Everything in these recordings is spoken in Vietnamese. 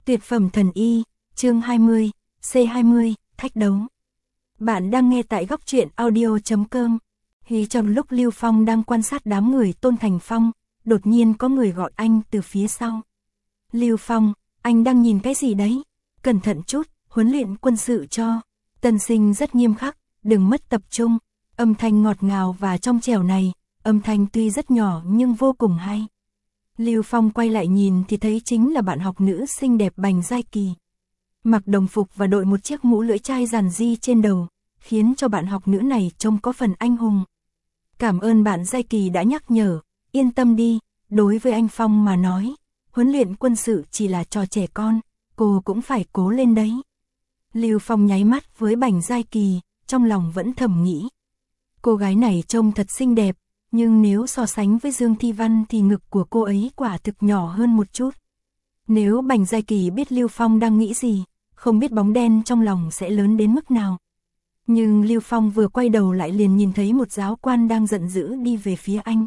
Tuyệt phẩm thần y, chương 20, C20, thách đấu. Bạn đang nghe tại góc truyện audio.com. Trong lúc Lưu Phong đang quan sát đám người Tôn Thành Phong, đột nhiên có người gọi anh từ phía sau. Lưu Phong, anh đang nhìn cái gì đấy? Cẩn thận chút, huấn luyện quân sự cho. Tân sinh rất nghiêm khắc, đừng mất tập trung. Âm thanh ngọt ngào và trong trẻo này, âm thanh tuy rất nhỏ nhưng vô cùng hay. Lưu Phong quay lại nhìn thì thấy chính là bạn học nữ xinh đẹp Bành Giai Kỳ. Mặc đồng phục và đội một chiếc mũ lưỡi chai giản di trên đầu, khiến cho bạn học nữ này trông có phần anh hùng. Cảm ơn bạn Giai Kỳ đã nhắc nhở, yên tâm đi, đối với anh Phong mà nói, huấn luyện quân sự chỉ là trò trẻ con, cô cũng phải cố lên đấy. Lưu Phong nháy mắt với Bành Giai Kỳ, trong lòng vẫn thầm nghĩ. Cô gái này trông thật xinh đẹp, nhưng nếu so sánh với Dương Thi Văn thì ngực của cô ấy quả thực nhỏ hơn một chút. Nếu Bành Giai Kỳ biết Lưu Phong đang nghĩ gì, không biết bóng đen trong lòng sẽ lớn đến mức nào. Nhưng Lưu Phong vừa quay đầu lại liền nhìn thấy một giáo quan đang giận dữ đi về phía anh.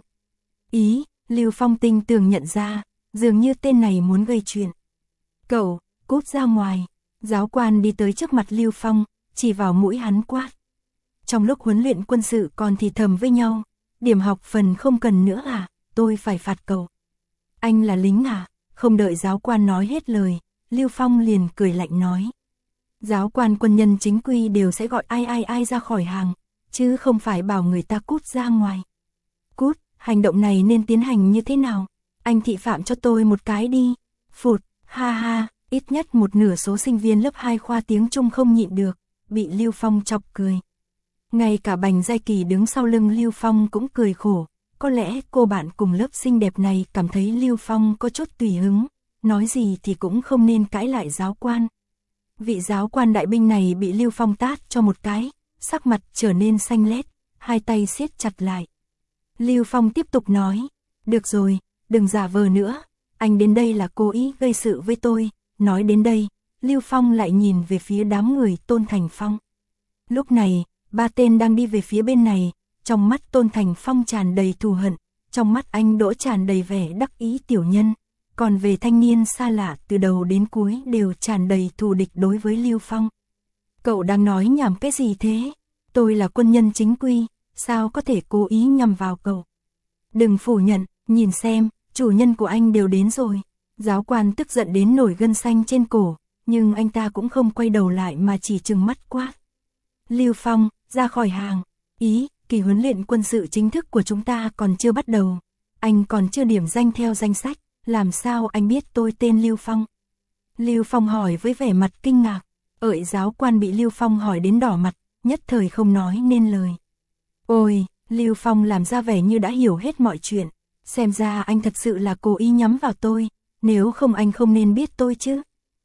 Lưu Phong tinh tường nhận ra, dường như tên này muốn gây chuyện. Cậu, cút ra ngoài. Giáo quan đi tới trước mặt Lưu Phong, chỉ vào mũi hắn quát. Trong lúc huấn luyện quân sự còn thì thầm với nhau, điểm học phần không cần nữa à, tôi phải phạt cậu. Anh là lính à? Không đợi giáo quan nói hết lời, Lưu Phong liền cười lạnh nói. Giáo quan quân nhân chính quy đều sẽ gọi ai ra khỏi hàng, chứ không phải bảo người ta cút ra ngoài. Cút, hành động này nên tiến hành như thế nào? Anh thị phạm cho tôi một cái đi. Phụt, ha ha, ít nhất một nửa số sinh viên lớp 2 khoa tiếng Trung không nhịn được, bị Lưu Phong chọc cười. Ngay cả Bành Giai Kỳ đứng sau lưng Lưu Phong cũng cười khổ, có lẽ cô bạn cùng lớp xinh đẹp này cảm thấy Lưu Phong có chút tùy hứng, nói gì thì cũng không nên cãi lại giáo quan. Vị giáo quan đại binh này bị Lưu Phong tát cho một cái, sắc mặt trở nên xanh lét, hai tay siết chặt lại. Lưu Phong tiếp tục nói, được rồi, đừng giả vờ nữa, anh đến đây là cố ý gây sự với tôi. Nói đến đây, Lưu Phong lại nhìn về phía đám người Tôn Thành Phong. Lúc này, ba tên đang đi về phía bên này, trong mắt Tôn Thành Phong tràn đầy thù hận, trong mắt anh Đỗ tràn đầy vẻ đắc ý tiểu nhân, còn về thanh niên xa lạ từ đầu đến cuối đều tràn đầy thù địch đối với Lưu Phong. Cậu đang nói nhảm cái gì thế? Tôi là quân nhân chính quy, sao có thể cố ý nhằm vào cậu? Đừng phủ nhận, nhìn xem, chủ nhân của anh đều đến rồi. Giáo quan tức giận đến nổi gân xanh trên cổ, nhưng anh ta cũng không quay đầu lại mà chỉ trừng mắt quát. Lưu Phong, ra khỏi hàng. Kỳ huấn luyện quân sự chính thức của chúng ta còn chưa bắt đầu. Anh còn chưa điểm danh theo danh sách, làm sao anh biết tôi tên Lưu Phong? Lưu Phong hỏi với vẻ mặt kinh ngạc. Giáo quan bị Lưu Phong hỏi đến đỏ mặt, nhất thời không nói nên lời. Ôi, Lưu Phong làm ra vẻ như đã hiểu hết mọi chuyện. Xem ra anh thật sự là cố ý nhắm vào tôi, nếu không anh không nên biết tôi chứ.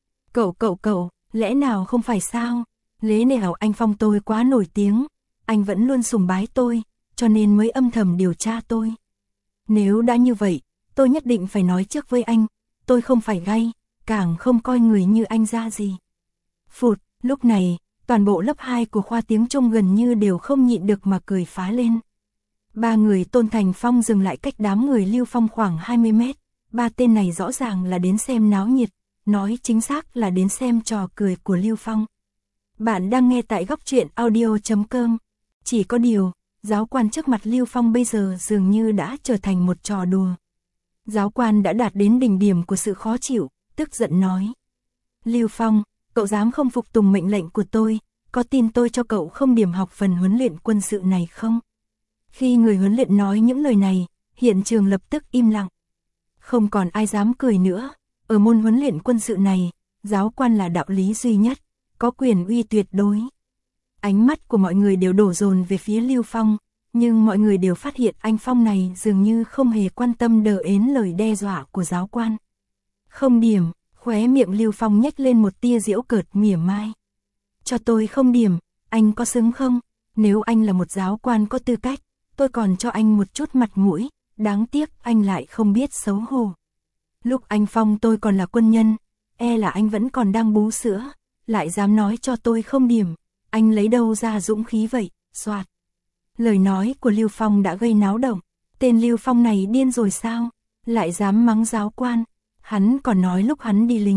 Cậu, lẽ nào không phải sao? Lẽ nào anh Phong tôi quá nổi tiếng, anh vẫn luôn sùng bái tôi, cho nên mới âm thầm điều tra tôi. Nếu đã như vậy, tôi nhất định phải nói trước với anh, tôi không phải gay, càng không coi người như anh ra gì. Phụt, lúc này, toàn bộ lớp 2 của khoa tiếng Trung gần như đều không nhịn được mà cười phá lên. Ba người Tôn Thành Phong dừng lại cách đám người Lưu Phong khoảng 20 mét, ba tên này rõ ràng là đến xem náo nhiệt, nói chính xác là đến xem trò cười của Lưu Phong. Bạn đang nghe tại góc truyện audio.com. Chỉ có điều, giáo quan trước mặt Lưu Phong bây giờ dường như đã trở thành một trò đùa. Giáo quan đã đạt đến đỉnh điểm của sự khó chịu, tức giận nói. Lưu Phong, cậu dám không phục tùng mệnh lệnh của tôi, có tin tôi cho cậu không điểm học phần huấn luyện quân sự này không? Khi người huấn luyện nói những lời này, hiện trường lập tức im lặng. Không còn ai dám cười nữa, ở môn huấn luyện quân sự này, giáo quan là đạo lý duy nhất, có quyền uy tuyệt đối. Ánh mắt của mọi người đều đổ dồn về phía Lưu Phong, nhưng mọi người đều phát hiện anh Phong này dường như không hề quan tâm đờ ến lời đe dọa của giáo quan. Không điểm, khóe miệng Lưu Phong nhếch lên một tia giễu cợt mỉa mai. Cho tôi không điểm, anh có xứng không? Nếu anh là một giáo quan có tư cách, tôi còn cho anh một chút mặt mũi, đáng tiếc anh lại không biết xấu hổ. Lúc anh Phong tôi còn là quân nhân, là anh vẫn còn đang bú sữa, lại dám nói cho tôi không điểm, anh lấy đâu ra dũng khí vậy, soạt. Lời nói của Lưu Phong đã gây náo động, tên Lưu Phong này điên rồi sao, lại dám mắng giáo quan, hắn còn nói lúc hắn đi lính,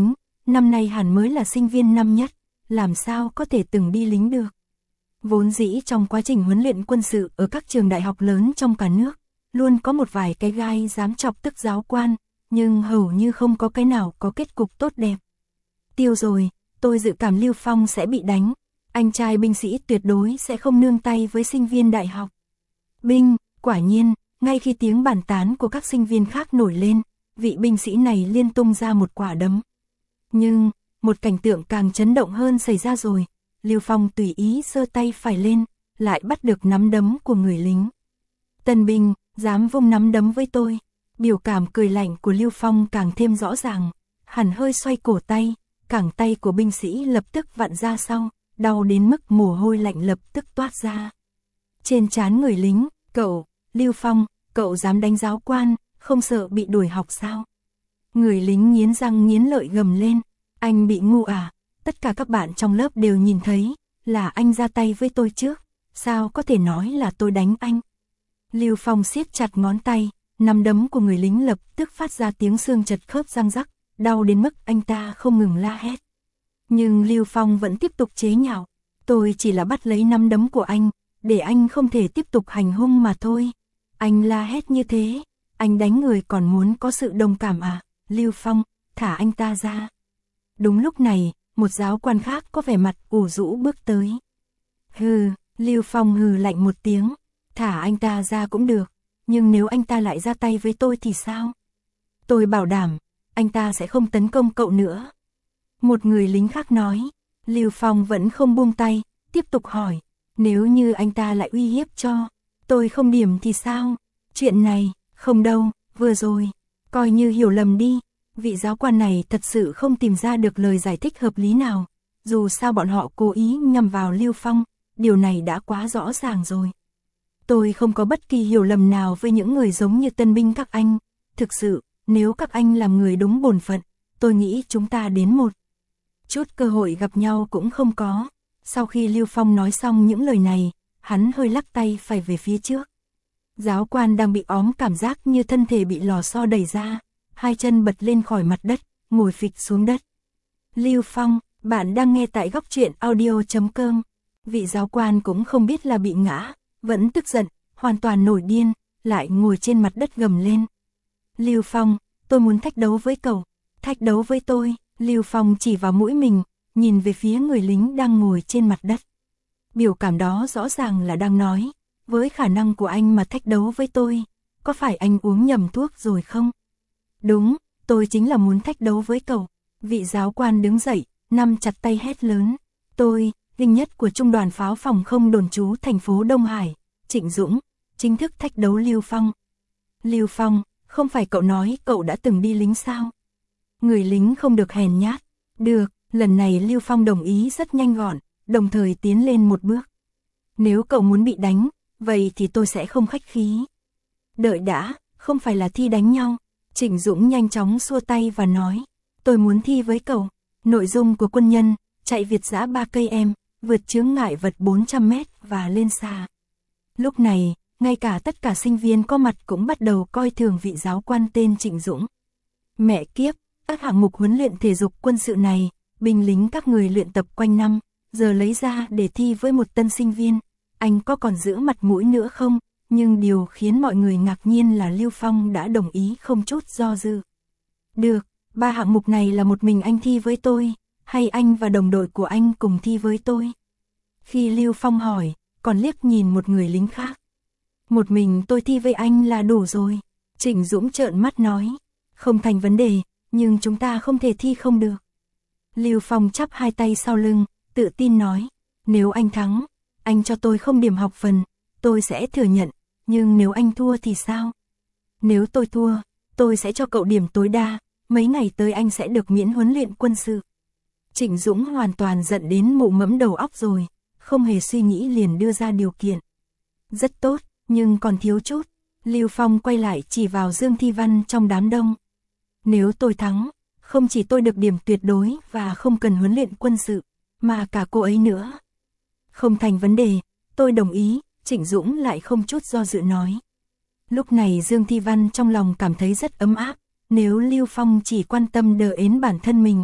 năm nay hẳn mới là sinh viên năm nhất, làm sao có thể từng đi lính được. Vốn dĩ trong quá trình huấn luyện quân sự ở các trường đại học lớn trong cả nước, luôn có một vài cái gai dám chọc tức giáo quan, nhưng hầu như không có cái nào có kết cục tốt đẹp. Tiêu rồi, tôi dự cảm Lưu Phong sẽ bị đánh, anh trai binh sĩ tuyệt đối sẽ không nương tay với sinh viên đại học. Binh, quả nhiên, ngay khi tiếng bàn tán của các sinh viên khác nổi lên, vị binh sĩ này liên tung ra một quả đấm. Nhưng, một cảnh tượng càng chấn động hơn xảy ra rồi, Lưu Phong tùy ý giơ tay phải lên, lại bắt được nắm đấm của người lính. Tân binh, dám vung nắm đấm với tôi. Biểu cảm cười lạnh của Lưu Phong càng thêm rõ ràng, hẳn hơi xoay cổ tay, cẳng tay của binh sĩ lập tức vặn ra sau, đau đến mức mồ hôi lạnh lập tức toát ra. Trên trán người lính, cậu, Lưu Phong, cậu dám đánh giáo quan, không sợ bị đuổi học sao? Người lính nghiến răng nghiến lợi gầm lên, anh bị ngu à? Tất cả các bạn trong lớp đều nhìn thấy, là anh ra tay với tôi trước, sao có thể nói là tôi đánh anh? Lưu Phong siết chặt ngón tay, nắm đấm của người lính lập tức phát ra tiếng xương chật khớp răng rắc, đau đến mức anh ta không ngừng la hét. Nhưng Lưu Phong vẫn tiếp tục chế nhạo, tôi chỉ là bắt lấy nắm đấm của anh, để anh không thể tiếp tục hành hung mà thôi. Anh la hét như thế, anh đánh người còn muốn có sự đồng cảm à? Lưu Phong, thả anh ta ra. Đúng lúc này, một giáo quan khác có vẻ mặt ủ rũ bước tới. Hừ, Lưu Phong hừ lạnh một tiếng, thả anh ta ra cũng được, nhưng nếu anh ta lại ra tay với tôi thì sao? Tôi bảo đảm, anh ta sẽ không tấn công cậu nữa. Một người lính khác nói, Lưu Phong vẫn không buông tay, tiếp tục hỏi, nếu như anh ta lại uy hiếp cho tôi không điểm thì sao? Chuyện này, không đâu, vừa rồi, coi như hiểu lầm đi. Vị giáo quan này thật sự không tìm ra được lời giải thích hợp lý nào. Dù sao bọn họ cố ý nhằm vào Lưu Phong, điều này đã quá rõ ràng rồi. Tôi không có bất kỳ hiểu lầm nào với những người giống như tân binh các anh. Thực sự, nếu các anh làm người đúng bổn phận, tôi nghĩ chúng ta đến một chút cơ hội gặp nhau cũng không có. Sau khi Lưu Phong nói xong những lời này, hắn hơi lắc tay phải về phía trước. Giáo quan đang bị óm cảm giác như thân thể bị lò xo đẩy ra, hai chân bật lên khỏi mặt đất, ngồi phịch xuống đất. Lưu Phong, bạn đang nghe tại góc truyện audio.com. Vị giáo quan cũng không biết là bị ngã, vẫn tức giận, hoàn toàn nổi điên, lại ngồi trên mặt đất gầm lên. Lưu Phong, tôi muốn thách đấu với cậu. Thách đấu với tôi? Lưu Phong chỉ vào mũi mình, nhìn về phía người lính đang ngồi trên mặt đất. Biểu cảm đó rõ ràng là đang nói, với khả năng của anh mà thách đấu với tôi, có phải anh uống nhầm thuốc rồi không? Đúng, tôi chính là muốn thách đấu với cậu. Vị giáo quan đứng dậy, nắm chặt tay hét lớn. Tôi, Linh Nhất của Trung đoàn Pháo phòng không đồn trú thành phố Đông Hải, Trịnh Dũng, chính thức thách đấu Lưu Phong. Lưu Phong, không phải cậu nói cậu đã từng đi lính sao? Người lính không được hèn nhát. Được, lần này Lưu Phong đồng ý rất nhanh gọn, đồng thời tiến lên một bước. Nếu cậu muốn bị đánh, vậy thì tôi sẽ không khách khí. Đợi đã, không phải là thi đánh nhau. Trịnh Dũng nhanh chóng xua tay và nói, tôi muốn thi với cậu. Nội dung của quân nhân, chạy việt dã 3 cây em, vượt chướng ngại vật 400 mét và lên xa. Lúc này, ngay cả tất cả sinh viên có mặt cũng bắt đầu coi thường vị giáo quan tên Trịnh Dũng. Mẹ kiếp, các hạng mục huấn luyện thể dục quân sự này, binh lính các người luyện tập quanh năm, giờ lấy ra để thi với một tân sinh viên, anh có còn giữ mặt mũi nữa không? Nhưng điều khiến mọi người ngạc nhiên là Lưu Phong đã đồng ý không chút do dự. Được, 3 hạng mục này là một mình anh thi với tôi, hay anh và đồng đội của anh cùng thi với tôi? Khi Lưu Phong hỏi, còn liếc nhìn một người lính khác. Một mình tôi thi với anh là đủ rồi. Trịnh Dũng trợn mắt nói, không thành vấn đề, nhưng chúng ta không thể thi không được. Lưu Phong chắp hai tay sau lưng, tự tin nói, nếu anh thắng, anh cho tôi không điểm học phần, tôi sẽ thừa nhận, nhưng nếu anh thua thì sao? Nếu tôi thua, tôi sẽ cho cậu điểm tối đa, mấy ngày tới anh sẽ được miễn huấn luyện quân sự. Trịnh Dũng hoàn toàn giận đến mụ mẫm đầu óc rồi, không hề suy nghĩ liền đưa ra điều kiện. Rất tốt, nhưng còn thiếu chút. Lưu Phong quay lại chỉ vào Dương Thi Văn trong đám đông. Nếu tôi thắng, không chỉ tôi được điểm tuyệt đối và không cần huấn luyện quân sự, mà cả cô ấy nữa. Không thành vấn đề, tôi đồng ý, Trịnh Dũng lại không chút do dự nói. Lúc này Dương Thi Văn trong lòng cảm thấy rất ấm áp, nếu Lưu Phong chỉ quan tâm đờ ến bản thân mình,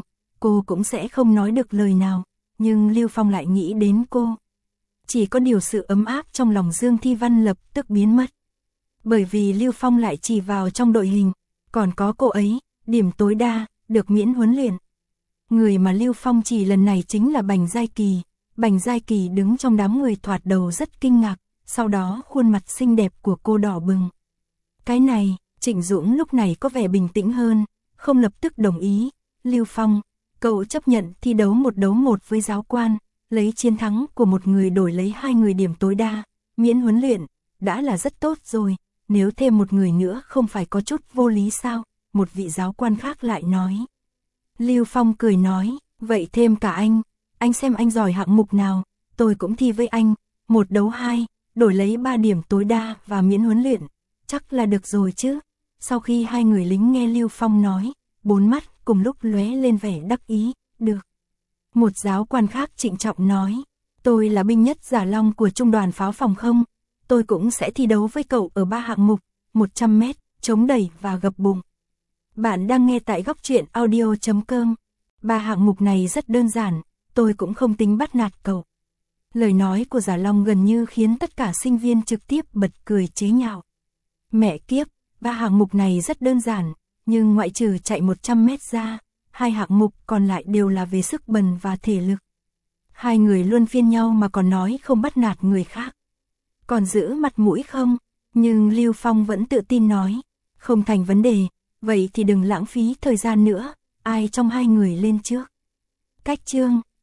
cô cũng sẽ không nói được lời nào, nhưng Lưu Phong lại nghĩ đến cô. Chỉ có điều sự ấm áp trong lòng Dương Thi Văn lập tức biến mất. Bởi vì Lưu Phong lại chỉ vào trong đội hình, còn có cô ấy, điểm tối đa, được miễn huấn luyện. Người mà Lưu Phong chỉ lần này chính là Bành Giai Kỳ. Bành Giai Kỳ đứng trong đám người thoạt đầu rất kinh ngạc, sau đó khuôn mặt xinh đẹp của cô đỏ bừng. Cái này, Trịnh Dũng lúc này có vẻ bình tĩnh hơn, không lập tức đồng ý. Lưu Phong, cậu chấp nhận thi đấu 1 đấu 1 với giáo quan, lấy chiến thắng của một người đổi lấy 2 người điểm tối đa, miễn huấn luyện, đã là rất tốt rồi, nếu thêm một người nữa không phải có chút vô lý sao, một vị giáo quan khác lại nói. Lưu Phong cười nói, vậy thêm cả anh xem anh giỏi hạng mục nào, tôi cũng thi với anh, 1 đấu 2, đổi lấy 3 điểm tối đa và miễn huấn luyện, chắc là được rồi chứ. Sau khi 2 người lính nghe Lưu Phong nói, 4 mắt cùng lúc lóe lên vẻ đắc ý, được. Một giáo quan khác trịnh trọng nói, tôi là binh nhất Giả Long của trung đoàn pháo phòng không, tôi cũng sẽ thi đấu với cậu ở 3 hạng mục, 100 mét, chống đẩy và gập bụng. Bạn đang nghe tại góc truyện audio.com. 3 hạng mục này rất đơn giản, tôi cũng không tính bắt nạt cậu. Lời nói của Giả Long gần như khiến tất cả sinh viên trực tiếp bật cười chế nhạo. Mẹ kiếp, 3 hạng mục này rất đơn giản, nhưng ngoại trừ chạy 100 mét ra, 2 hạng mục còn lại đều là về sức bền và thể lực. 2 người luân phiên nhau mà còn nói không bắt nạt người khác. Còn giữ mặt mũi không? Nhưng Lưu Phong vẫn tự tin nói, không thành vấn đề, vậy thì đừng lãng phí thời gian nữa, ai trong 2 người lên trước. Cách chương